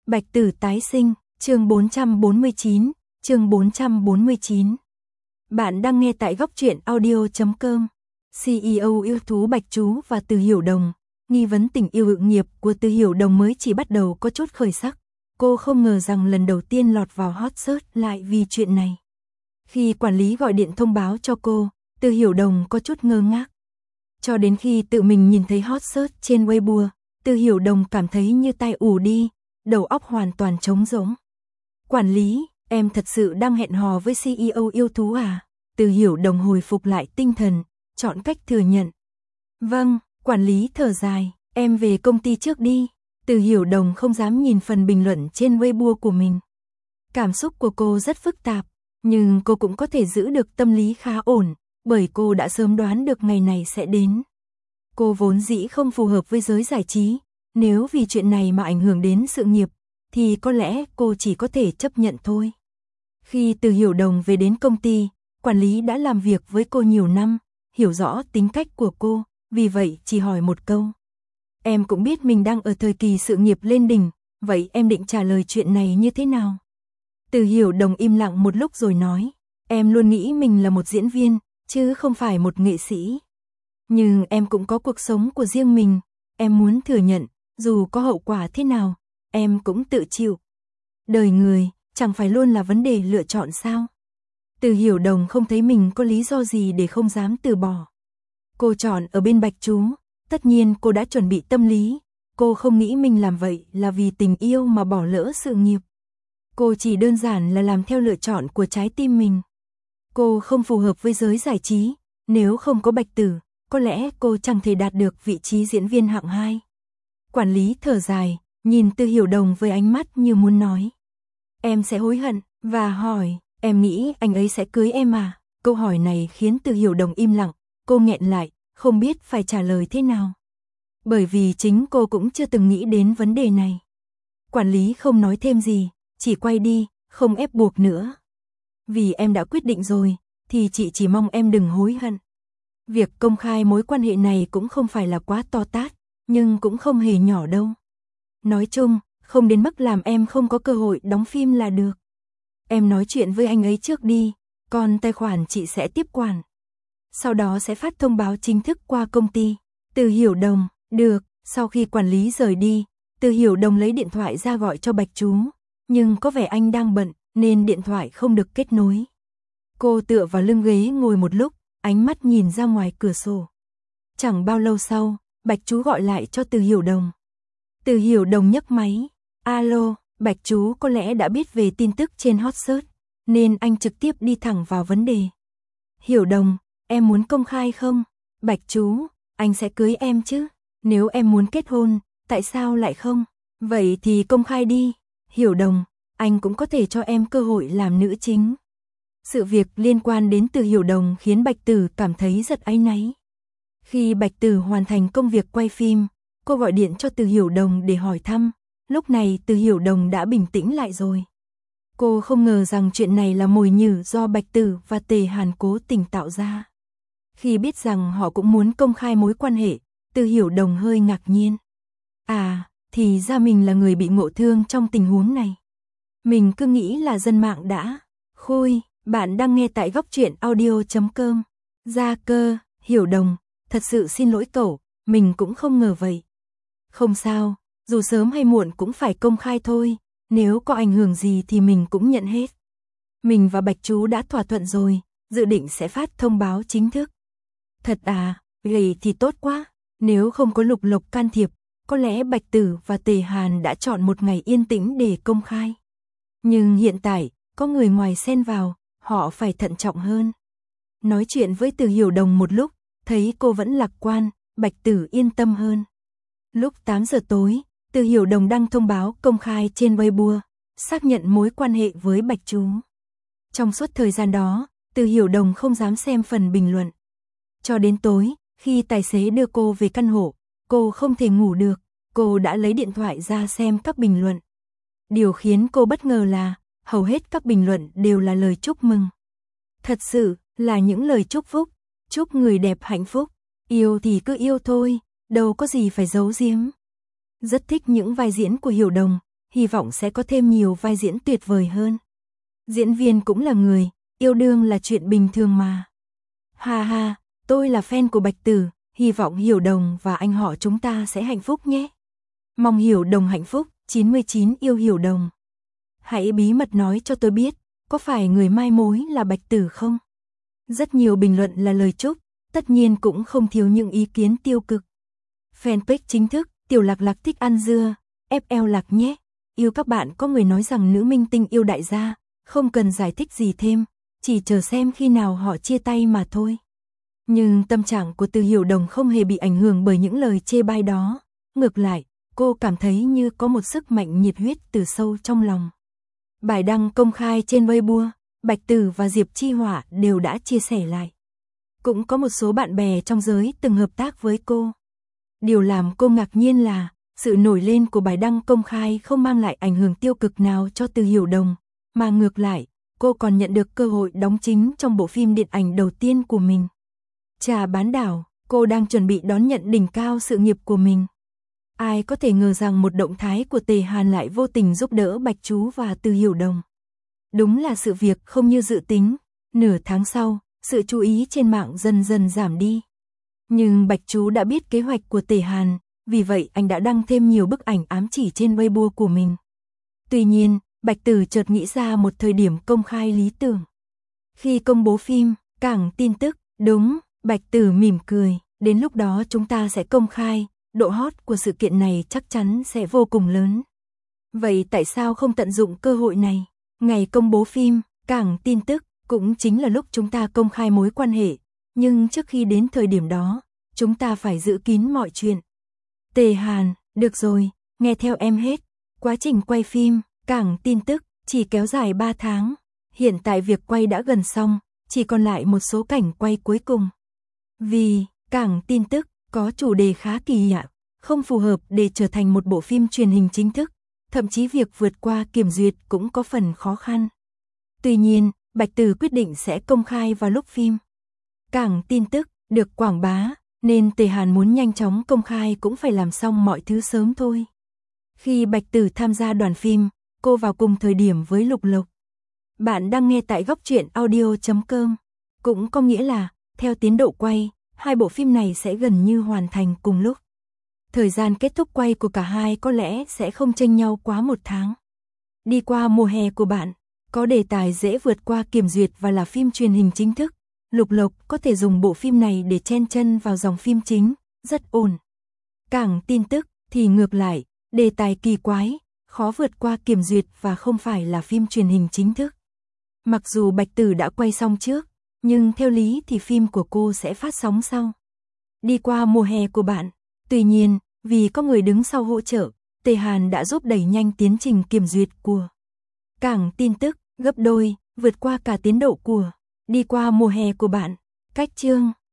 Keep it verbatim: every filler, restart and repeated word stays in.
Bạch Tử tái sinh, chương bốn trăm bốn mươi chín, chương bốn trăm bốn mươi chín. Bạn đang nghe tại góc truyện audio chấm com. xê e ô yêu thú Bạch Chú và Từ Hiểu Đồng. Nghi vấn tình yêu ự nghiệp của Từ Hiểu Đồng mới chỉ bắt đầu có chút khởi sắc. Cô không ngờ rằng lần đầu tiên lọt vào hot search lại vì chuyện này. Khi quản lý gọi điện thông báo cho cô, Từ Hiểu Đồng có chút ngơ ngác. Cho đến khi tự mình nhìn thấy hot search trên Weibo, Từ Hiểu Đồng cảm thấy như tai ù đi, đầu óc hoàn toàn trống rỗng. Quản lý, em thật sự đang hẹn hò với xê e ô yêu thú à? Từ Hiểu Đồng hồi phục lại tinh thần, chọn cách thừa nhận. Vâng, quản lý thở dài, em về công ty trước đi. Từ Hiểu Đồng không dám nhìn phần bình luận trên Weibo của mình. Cảm xúc của cô rất phức tạp, nhưng cô cũng có thể giữ được tâm lý khá ổn, bởi cô đã sớm đoán được ngày này sẽ đến. Cô vốn dĩ không phù hợp với giới giải trí, nếu vì chuyện này mà ảnh hưởng đến sự nghiệp, thì có lẽ cô chỉ có thể chấp nhận thôi. Khi Từ Hiểu Đồng về đến công ty, quản lý đã làm việc với cô nhiều năm, hiểu rõ tính cách của cô, vì vậy chỉ hỏi một câu. Em cũng biết mình đang ở thời kỳ sự nghiệp lên đỉnh, vậy em định trả lời chuyện này như thế nào? Từ Hiểu Đồng im lặng một lúc rồi nói, em luôn nghĩ mình là một diễn viên, chứ không phải một nghệ sĩ. Nhưng em cũng có cuộc sống của riêng mình, em muốn thừa nhận, dù có hậu quả thế nào, em cũng tự chịu. Đời người, chẳng phải luôn là vấn đề lựa chọn sao? Từ Hiểu Đồng không thấy mình có lý do gì để không dám từ bỏ. Cô chọn ở bên Bạch Chú, tất nhiên cô đã chuẩn bị tâm lý, cô không nghĩ mình làm vậy là vì tình yêu mà bỏ lỡ sự nghiệp. Cô chỉ đơn giản là làm theo lựa chọn của trái tim mình. Cô không phù hợp với giới giải trí, nếu không có Bạch Tử, có lẽ cô chẳng thể đạt được vị trí diễn viên hạng hai. Quản lý thở dài, nhìn Từ Hiểu Đồng với ánh mắt như muốn nói. Em sẽ hối hận, và hỏi, em nghĩ anh ấy sẽ cưới em à? Câu hỏi này khiến Từ Hiểu Đồng im lặng, cô nghẹn lại, không biết phải trả lời thế nào. Bởi vì chính cô cũng chưa từng nghĩ đến vấn đề này. Quản lý không nói thêm gì, chỉ quay đi, không ép buộc nữa. Vì em đã quyết định rồi, thì chị chỉ mong em đừng hối hận. Việc công khai mối quan hệ này cũng không phải là quá to tát, nhưng cũng không hề nhỏ đâu. Nói chung, không đến mức làm em không có cơ hội đóng phim là được. Em nói chuyện với anh ấy trước đi, còn tài khoản chị sẽ tiếp quản. Sau đó sẽ phát thông báo chính thức qua công ty. Từ Hiểu Đồng, được, sau khi quản lý rời đi, Từ Hiểu Đồng lấy điện thoại ra gọi cho Bạch Chú, nhưng có vẻ anh đang bận, nên điện thoại không được kết nối. Cô tựa vào lưng ghế ngồi một lúc, ánh mắt nhìn ra ngoài cửa sổ. Chẳng bao lâu sau, Bạch Chú gọi lại cho Từ Hiểu Đồng. Từ Hiểu Đồng nhấc máy. Alo, Bạch Chú có lẽ đã biết về tin tức trên hot search, nên anh trực tiếp đi thẳng vào vấn đề. Hiểu Đồng, em muốn công khai không? Bạch Chú, anh sẽ cưới em chứ? Nếu em muốn kết hôn, tại sao lại không? Vậy thì công khai đi. Hiểu Đồng, anh cũng có thể cho em cơ hội làm nữ chính. Sự việc liên quan đến Từ Hiểu Đồng khiến Bạch Tử cảm thấy rất áy náy. Khi Bạch Tử hoàn thành công việc quay phim, cô gọi điện cho Từ Hiểu Đồng để hỏi thăm. Lúc này Từ Hiểu Đồng đã bình tĩnh lại rồi. Cô không ngờ rằng chuyện này là mồi nhử do Bạch Tử và Tề Hàn cố tình tạo ra. Khi biết rằng họ cũng muốn công khai mối quan hệ, Từ Hiểu Đồng hơi ngạc nhiên. À, thì ra mình là người bị ngộ thương trong tình huống này. Mình cứ nghĩ là dân mạng đã. Khôi, bạn đang nghe tại góc truyện audio chấm com. Gia Cơ, Hiểu Đồng, thật sự xin lỗi cậu, mình cũng không ngờ vậy. Không sao, dù sớm hay muộn cũng phải công khai thôi, nếu có ảnh hưởng gì thì mình cũng nhận hết. Mình và Bạch Chú đã thỏa thuận rồi, dự định sẽ phát thông báo chính thức. Thật à, vậy thì tốt quá, nếu không có Lục Lộc can thiệp, có lẽ Bạch Tử và Tề Hàn đã chọn một ngày yên tĩnh để công khai. Nhưng hiện tại, có người ngoài xen vào, họ phải thận trọng hơn. Nói chuyện với Từ Hiểu Đồng một lúc, thấy cô vẫn lạc quan, Bạch Tử yên tâm hơn. Lúc tám giờ tối, Từ Hiểu Đồng đăng thông báo công khai trên Weibo, xác nhận mối quan hệ với Bạch Chú. Trong suốt thời gian đó, Từ Hiểu Đồng không dám xem phần bình luận. Cho đến tối, khi tài xế đưa cô về căn hộ, cô không thể ngủ được, cô đã lấy điện thoại ra xem các bình luận. Điều khiến cô bất ngờ là, hầu hết các bình luận đều là lời chúc mừng. Thật sự, là những lời chúc phúc, chúc người đẹp hạnh phúc, yêu thì cứ yêu thôi, đâu có gì phải giấu giếm. Rất thích những vai diễn của Hiểu Đồng, hy vọng sẽ có thêm nhiều vai diễn tuyệt vời hơn. Diễn viên cũng là người, yêu đương là chuyện bình thường mà. Ha ha, tôi là fan của Bạch Tử, hy vọng Hiểu Đồng và anh họ chúng ta sẽ hạnh phúc nhé. Mong Hiểu Đồng hạnh phúc, chín mươi chín yêu Hiểu Đồng. Hãy bí mật nói cho tôi biết, có phải người mai mối là Bạch Tử không? Rất nhiều bình luận là lời chúc, tất nhiên cũng không thiếu những ý kiến tiêu cực. Fanpage chính thức, Tiểu Lạc Lạc thích ăn dưa, ép lờ Lạc nhé. Yêu các bạn, có người nói rằng nữ minh tinh yêu đại gia, không cần giải thích gì thêm, chỉ chờ xem khi nào họ chia tay mà thôi. Nhưng tâm trạng của Từ Hiểu Đồng không hề bị ảnh hưởng bởi những lời chê bai đó. Ngược lại, cô cảm thấy như có một sức mạnh nhiệt huyết từ sâu trong lòng. Bài đăng công khai trên Weibo, Bạch Tử và Diệp Chi Hỏa đều đã chia sẻ lại. Cũng có một số bạn bè trong giới từng hợp tác với cô. Điều làm cô ngạc nhiên là, sự nổi lên của bài đăng công khai không mang lại ảnh hưởng tiêu cực nào cho Từ Hiểu Đồng, mà ngược lại, cô còn nhận được cơ hội đóng chính trong bộ phim điện ảnh đầu tiên của mình. Trà Bán Đảo, cô đang chuẩn bị đón nhận đỉnh cao sự nghiệp của mình. Ai có thể ngờ rằng một động thái của Tề Hàn lại vô tình giúp đỡ Bạch Chú và Từ Hiểu Đồng. Đúng là sự việc không như dự tính, nửa tháng sau, sự chú ý trên mạng dần dần giảm đi. Nhưng Bạch Chú đã biết kế hoạch của Tề Hàn, vì vậy anh đã đăng thêm nhiều bức ảnh ám chỉ trên Weibo của mình. Tuy nhiên, Bạch Tử chợt nghĩ ra một thời điểm công khai lý tưởng. Khi công bố phim, cảng tin tức, đúng, Bạch Tử mỉm cười, đến lúc đó chúng ta sẽ công khai, độ hot của sự kiện này chắc chắn sẽ vô cùng lớn. Vậy tại sao không tận dụng cơ hội này? Ngày công bố phim, cảng tin tức, cũng chính là lúc chúng ta công khai mối quan hệ, nhưng trước khi đến thời điểm đó, chúng ta phải giữ kín mọi chuyện. Tề Hàn, được rồi, nghe theo em hết. Quá trình quay phim, cảng tin tức, chỉ kéo dài ba tháng. Hiện tại việc quay đã gần xong, chỉ còn lại một số cảnh quay cuối cùng. Vì, cảng tin tức, có chủ đề khá kỳ lạ, không phù hợp để trở thành một bộ phim truyền hình chính thức, thậm chí việc vượt qua kiểm duyệt cũng có phần khó khăn. Tuy nhiên, Bạch Tử quyết định sẽ công khai vào lúc phim cảng tin tức được quảng bá, nên Tề Hàn muốn nhanh chóng công khai cũng phải làm xong mọi thứ sớm thôi. Khi Bạch Tử tham gia đoàn phim, cô vào cùng thời điểm với Lục Lộc. Bạn đang nghe tại góc truyện audio chấm com. Cũng có nghĩa là, theo tiến độ quay, hai bộ phim này sẽ gần như hoàn thành cùng lúc. Thời gian kết thúc quay của cả hai có lẽ sẽ không chênh nhau quá một tháng. Đi qua mùa hè của bạn, có đề tài dễ vượt qua kiểm duyệt và là phim truyền hình chính thức. Lục Lộc có thể dùng bộ phim này để chen chân vào dòng phim chính, rất ổn. Cảng tin tức thì ngược lại, đề tài kỳ quái, khó vượt qua kiểm duyệt và không phải là phim truyền hình chính thức. Mặc dù Bạch Tử đã quay xong trước, nhưng theo lý thì phim của cô sẽ phát sóng sau. Đi qua mùa hè của bạn, tuy nhiên, vì có người đứng sau hỗ trợ, Tề Hàn đã giúp đẩy nhanh tiến trình kiểm duyệt của cảng tin tức, gấp đôi, vượt qua cả tiến độ của Đi qua mùa hè của bạn. Cách chương